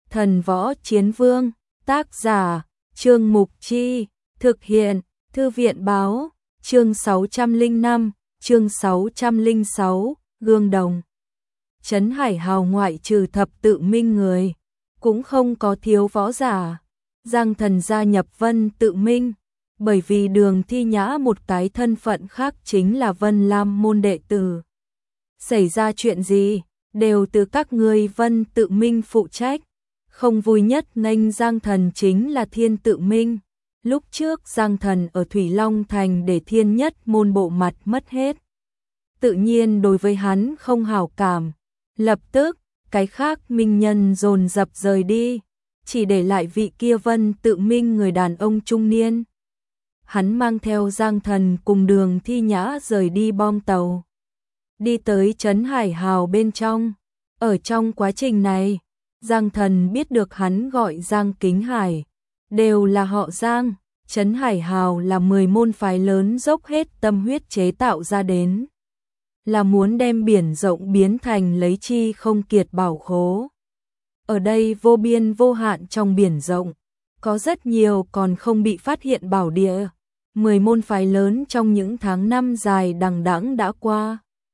Thần Võ Chiến Vương, tác giả, Trương Mục Chi, thực hiện, Thư viện báo, chương 605, chương 606, Gương Đồng. Trấn Hải Hào ngoại trừ thập tự minh người, cũng không có thiếu võ giả. Giang Thần gia nhập Vân Tự Minh, bởi vì Đường Thi Nhã một cái thân phận khác chính là Vân Lam môn đệ tử. Xảy ra chuyện gì, đều từ các ngươi Vân Tự Minh phụ trách. Không vui nhất nghênh Giang Thần chính là Thiên Tự Minh. Lúc trước Giang Thần ở Thủy Long Thành để Thiên Nhất môn bộ mặt mất hết. Tự nhiên đối với hắn không hảo cảm. Lập tức, cái khác minh nhân dồn dập rời đi, chỉ để lại vị kia Vân Tự Minh người đàn ông trung niên. Hắn mang theo Giang Thần cùng Đường Thi Nhã rời đi bom tàu. Đi tới Trấn Hải Hào bên trong. Ở trong quá trình này, Giang Thần biết được hắn gọi Giang Kính Hải, đều là họ Giang. Trấn Hải Hào là 10 môn phái lớn dốc hết tâm huyết chế tạo ra đến, là muốn đem biển rộng biến thành lấy chi không kiệt bảo khố. Ở đây vô biên vô hạn trong biển rộng, có rất nhiều còn không bị phát hiện bảo địa. 10 môn phái lớn trong những tháng năm dài đằng đẵng đã qua,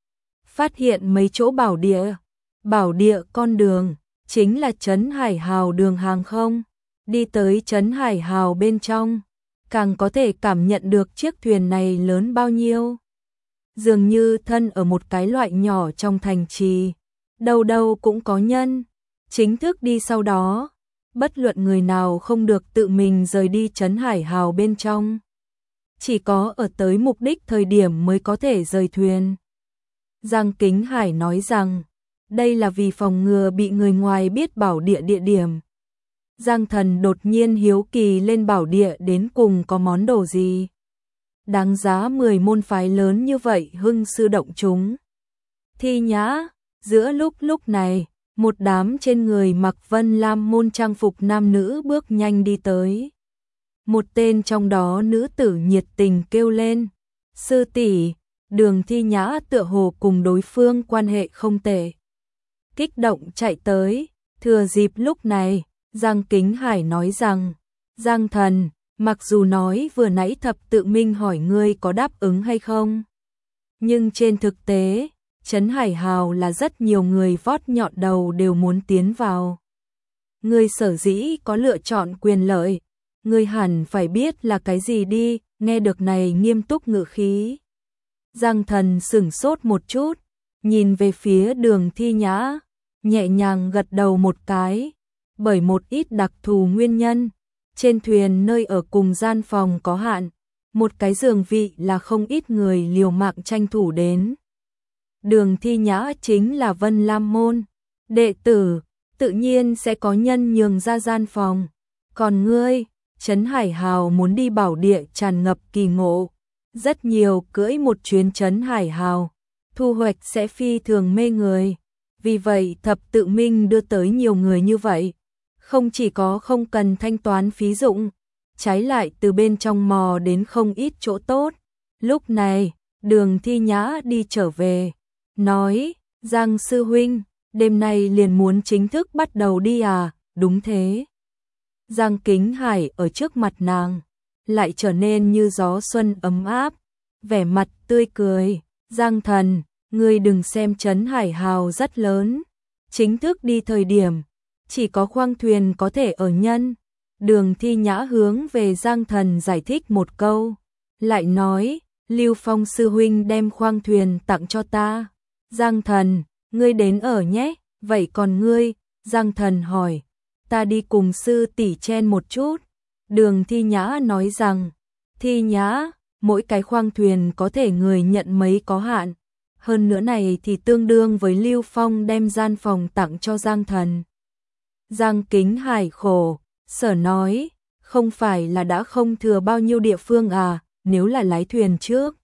phát hiện mấy chỗ bảo địa. Bảo địa con đường chính là Trấn Hải Hào đường hàng không. Đi tới Trấn Hải Hào bên trong, càng có thể cảm nhận được chiếc thuyền này lớn bao nhiêu. Dường như thân ở một cái loại nhỏ trong thành trì, đâu đâu cũng có nhân. Chính thức đi sau đó, bất luận người nào không được tự mình rời đi Trấn Hải Hào bên trong. Chỉ có ở tới mục đích thời điểm mới có thể rời thuyền. Giang Kính Hải nói rằng, đây là vì phòng ngừa bị người ngoài biết bảo địa địa điểm. Giang Thần đột nhiên hiếu kỳ lên bảo địa đến cùng có món đồ gì. Đáng giá 10 môn phái lớn như vậy hưng sư động chúng. Thi Nhã, giữa lúc này, một đám trên người mặc Vân Lam môn trang phục nam nữ bước nhanh đi tới. Một tên trong đó nữ tử nhiệt tình kêu lên, sư tỷ. Đường Thi Nhã tựa hồ cùng đối phương quan hệ không tệ, kích động chạy tới. Thừa dịp lúc này, Giang Kính Hải nói rằng, Giang Thần, mặc dù nói vừa nãy thập tự minh hỏi ngươi có đáp ứng hay không, nhưng trên thực tế, Trấn Hải Hào là rất nhiều người vót nhọn đầu đều muốn tiến vào. Ngươi sở dĩ có lựa chọn quyền lợi, ngươi hẳn phải biết là cái gì đi. Nghe được này nghiêm túc ngữ khí, Giang Thần sửng sốt một chút, nhìn về phía Đường Thi Nhã, nhẹ nhàng gật đầu một cái. Bởi một ít đặc thù nguyên nhân, trên thuyền nơi ở cùng gian phòng có hạn, một cái giường vị là không ít người liều mạng tranh thủ đến. Đường Thi Nhã chính là Vân Lam môn đệ tử, tự nhiên sẽ có nhân nhường ra gian phòng. Còn ngươi, Trấn Hải Hào muốn đi bảo địa tràn ngập kỳ ngộ, rất nhiều cưỡi một chuyến Trấn Hải Hào, thu hoạch sẽ phi thường mê người. Vì vậy thập tự minh đưa tới nhiều người như vậy, không chỉ có không cần thanh toán phí dụng, trái lại từ bên trong mò đến không ít chỗ tốt. Lúc này, Đường Thi Nhã đi trở về, nói, Giang sư huynh, đêm nay liền muốn chính thức bắt đầu đi à? Đúng thế. Giang Kính Hải ở trước mặt nàng, lại trở nên như gió xuân ấm áp, vẻ mặt tươi cười. Giang Thần, ngươi đừng xem Trấn Hải Hào rất lớn, chính thức đi thời điểm, chỉ có khoang thuyền có thể ở nhân. Đường Thi Nhã hướng về Giang Thần giải thích một câu, lại nói, Lưu Phong sư huynh đem khoang thuyền tặng cho ta. Giang Thần, ngươi đến ở nhé, vậy còn ngươi? Giang Thần hỏi, ta đi cùng sư tỷ chen một chút. Đường Thi Nhã nói rằng, Thi Nhã, mỗi cái khoang thuyền có thể người nhận mấy có hạn. Hơn nữa này thì tương đương với Lưu Phong đem gian phòng tặng cho Giang Thần. Giang Kính Hải khổ sở nói, không phải là đã không thừa bao nhiêu địa phương à? Nếu là lái thuyền trước,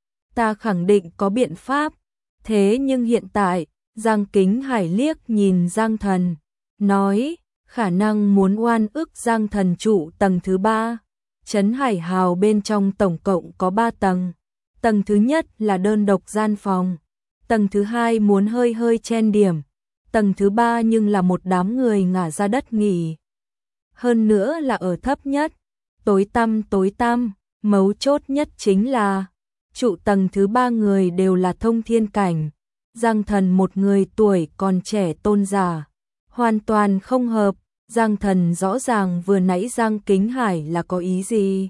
ta khẳng định có biện pháp. Thế nhưng hiện tại, Giang Kính Hải liếc nhìn Giang Thần, nói, khả năng muốn oan ức Giang Thần trụ tầng thứ 3. Trấn Hải Hào bên trong tổng cộng có 3 tầng. Tầng thứ nhất là đơn độc gian phòng, tầng thứ hai muốn hơi chen điểm, tầng thứ 3 nhưng là một đám người ngả ra đất nghỉ. Hơn nữa là ở thấp nhất, tối tăm, mấu chốt nhất chính là trụ tầng thứ 3 người đều là thông thiên cảnh. Giang Thần một người tuổi còn trẻ tôn giả, hoàn toàn không hợp. Giang Thần rõ ràng vừa nãy Giang Kính Hải là có ý gì?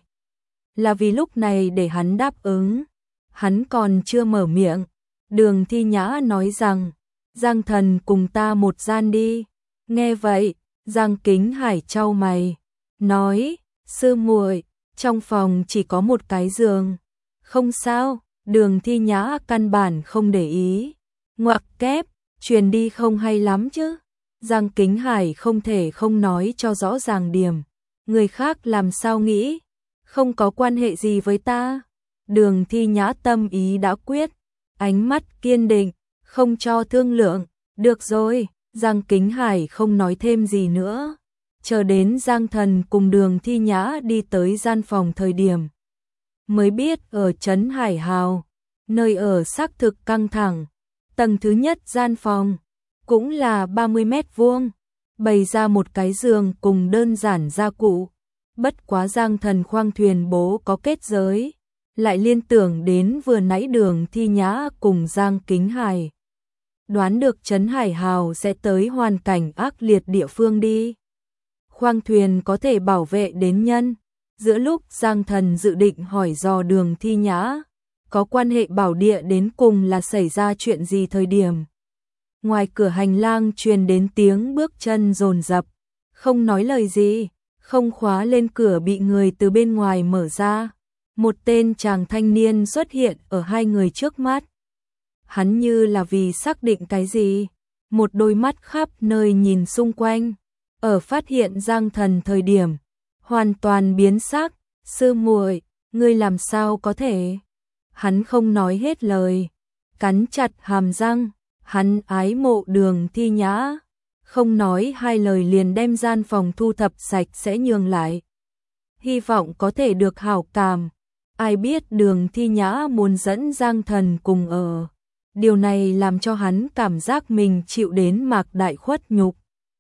Là vì lúc này để hắn đáp ứng. Hắn còn chưa mở miệng, Đường Thi Nhã nói rằng, Giang Thần cùng ta một gian đi. Nghe vậy, Giang Kính Hải chau mày, nói, sư muội, trong phòng chỉ có một cái giường. Không sao, Đường Thi Nhã căn bản không để ý. Ngoặc kép, truyền đi không hay lắm chứ. Giang Kính Hải không thể không nói cho rõ ràng điểm. Người khác làm sao nghĩ, không có quan hệ gì với ta. Đường Thi Nhã tâm ý đã quyết, ánh mắt kiên định, không cho thương lượng. Được rồi, Giang Kính Hải không nói thêm gì nữa. Chờ đến Giang Thần cùng Đường Thi Nhã đi tới gian phòng thời điểm, mới biết ở trấn Hải Hào, nơi ở xác thực căng thẳng. Tầng thứ nhất gian phòng, cũng là 30 mét vuông, bày ra một cái giường cùng đơn giản gia cụ. Bất quá Giang Thần khoang thuyền bố có kết giới, lại liên tưởng đến vừa nãy Đường Thi Nhã cùng Giang Kính Hải. Đoán được trấn Hải Hào sẽ tới hoàn cảnh ác liệt địa phương đi. Khoang thuyền có thể bảo vệ đến nhân. Giữa lúc Giang Thần dự định hỏi dò Đường Thi Nhã, có quan hệ bảo địa đến cùng là xảy ra chuyện gì thời điểm. Ngoài cửa hành lang truyền đến tiếng bước chân dồn dập, không nói lời gì, không khóa lên cửa bị người từ bên ngoài mở ra. Một tên chàng thanh niên xuất hiện ở hai người trước mắt. Hắn như là vì xác định cái gì, một đôi mắt khắp nơi nhìn xung quanh, ở phát hiện Giang Thần thời điểm, hoàn toàn biến sắc. Sư muội, ngươi làm sao có thể? Hắn không nói hết lời, cắn chặt hàm răng, hắn ái mộ Đường Thi Nhã, không nói hai lời liền đem gian phòng thu thập sạch sẽ nhường lại. Hy vọng có thể được hảo cảm. Ai biết Đường Thi Nhã muốn dẫn Giang Thần cùng ở. Điều này làm cho hắn cảm giác mình chịu đến mạc đại khuất nhục.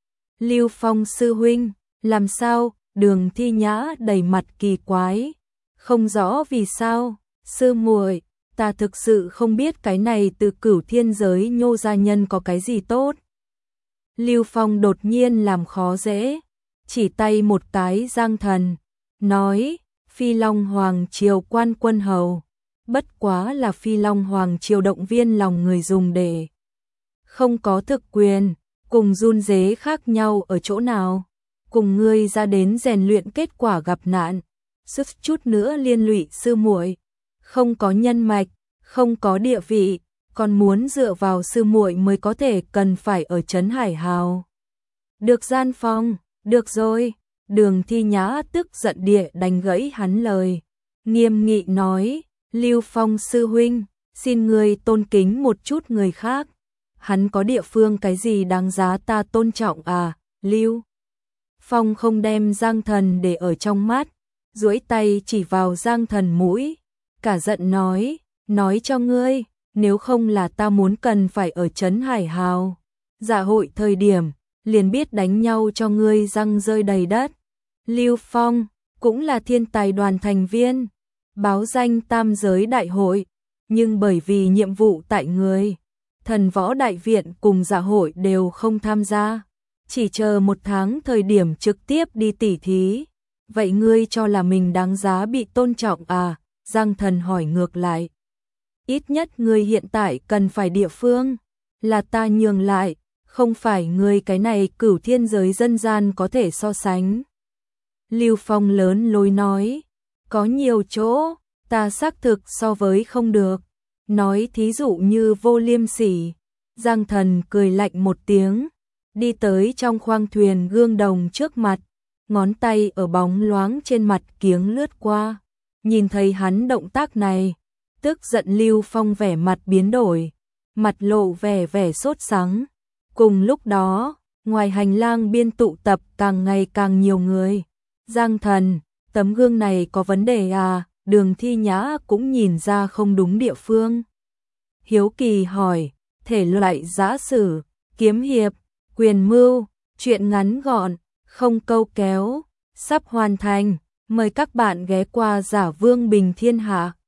Lưu Phong sư huynh, làm sao? Đường Thi Nhã đầy mặt kỳ quái, không rõ vì sao. Sư muội, ta thực sự không biết cái này từ Cửu Thiên giới nhô ra nhân có cái gì tốt. Lưu Phong đột nhiên làm khó dễ, chỉ tay một cái Giang Thần, nói, Phi Long Hoàng Triều quan quân hầu, bất quá là Phi Long Hoàng Triều động viên lòng người dùng để không có thực quyền, cùng run dế khác nhau ở chỗ nào, cùng ngươi ra đến rèn luyện kết quả gặp nạn, sức chút nữa liên lụy sư muội, không có nhân mạch, không có địa vị, còn muốn dựa vào sư muội mới có thể cần phải ở trấn Hải Hào. Được gian phòng, được rồi. Đường Thi Nhã tức giận địa đánh gãy hắn lời, nghiêm nghị nói, Lưu Phong sư huynh, xin ngươi tôn kính một chút người khác. Hắn có địa phương cái gì đáng giá ta tôn trọng à? Lưu Phong không đem Giang Thần để ở trong mắt, duỗi tay chỉ vào Giang Thần mũi, cả giận nói cho ngươi, nếu không là ta muốn cần phải ở trấn Hải Hào, dạ hội thời điểm, liền biết đánh nhau cho ngươi răng rơi đầy đất. Lưu Phong cũng là thiên tài đoàn thành viên, báo danh tam giới đại hội, nhưng bởi vì nhiệm vụ tại người, thần võ đại viện cùng dạ hội đều không tham gia, chỉ chờ một tháng thời điểm trực tiếp đi tỉ thí. Vậy ngươi cho là mình đáng giá bị tôn trọng à? Giang Thần hỏi ngược lại. Ít nhất ngươi hiện tại cần phải địa phương, là ta nhường lại, không phải ngươi cái này Cửu Thiên giới dân gian có thể so sánh. Lưu Phong lớn lối nói, có nhiều chỗ, ta xác thực so với không được. Nói thí dụ như Vô Liêm Sỉ. Giang Thần cười lạnh một tiếng, đi tới trong khoang thuyền gương đồng trước mặt, ngón tay ở bóng loáng trên mặt kiếng lướt qua. Nhìn thấy hắn động tác này, tức giận Lưu Phong vẻ mặt biến đổi, mặt lộ vẻ sốt sắng. Cùng lúc đó, ngoài hành lang biên tụ tập càng ngày càng nhiều người. Giang Thần, tấm gương này có vấn đề à? Đường Thi Nhã cũng nhìn ra không đúng địa phương. Hiếu kỳ hỏi, thể loại giã sử, kiếm hiệp, Quyền mưu, chuyện ngắn gọn, không câu kéo, sắp hoàn thành. Mời các bạn ghé qua Giả Vương Bình Thiên Hạ.